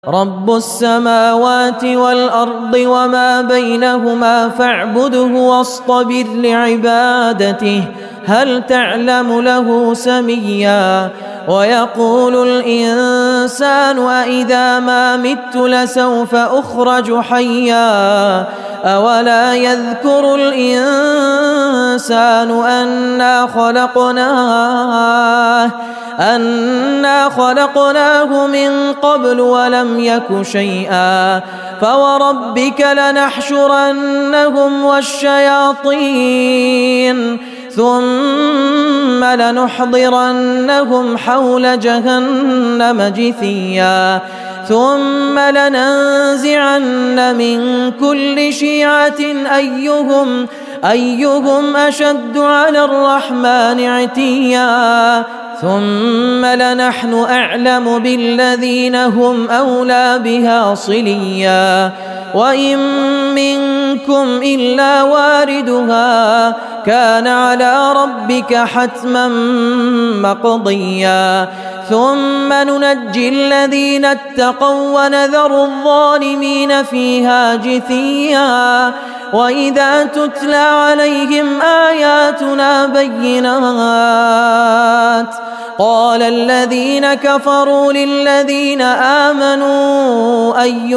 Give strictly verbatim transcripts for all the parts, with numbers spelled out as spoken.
رب السماوات والأرض وما بينهما فاعبده واصطبر لعبادته هل تعلم له سميا ويقول الإنسان أإذا ما مت لسوف أخرج حيا أولا يذكر الإنسان أنا خلقناه أنا خلقناه من قبل ولم يك شيئا فوربك لنحشرنهم والشياطين ثم لنحضرنهم حول جهنم جثيا ثم لننزعن من كل شيعة أيهم أيهم أشد على الرحمن عتيا ثم لنحن أعلم بالذين هم أولى بها صليا وإن منكم إلا واردها كان على ربك حتما مقضيا ثم ننجي الذين اتقوا ونذر الظالمين فيها جثيا وإذا تتلى عليهم آياتنا بينات قال الذين كفروا للذين آمنوا أي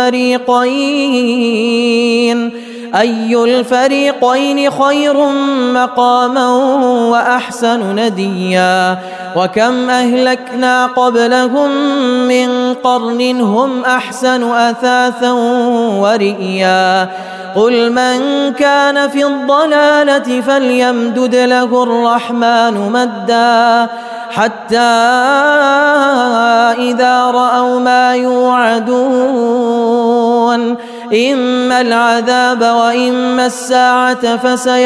الفريقين أي الفريقين خير مقاما وأحسن نديا وكم أهلكنا قبلهم من قرن هم أحسن أثاثا ورئيا قل من كان في الضلالة فليمدد له الرحمن مدا حتى إذا رأوا ما يوعدون إما العذاب وإما الساعة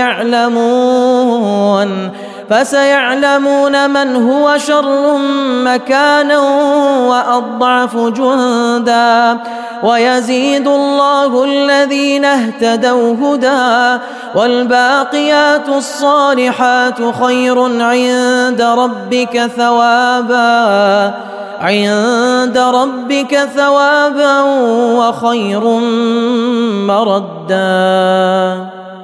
فسيعلمون فسيعلمون من هو شر مكانا وأضعف جندا ويزيد الله الذين اهتدوا هدى والباقيات الصالحات خير عند ربك ثوابا عند ربك ثوابا وخير مردا.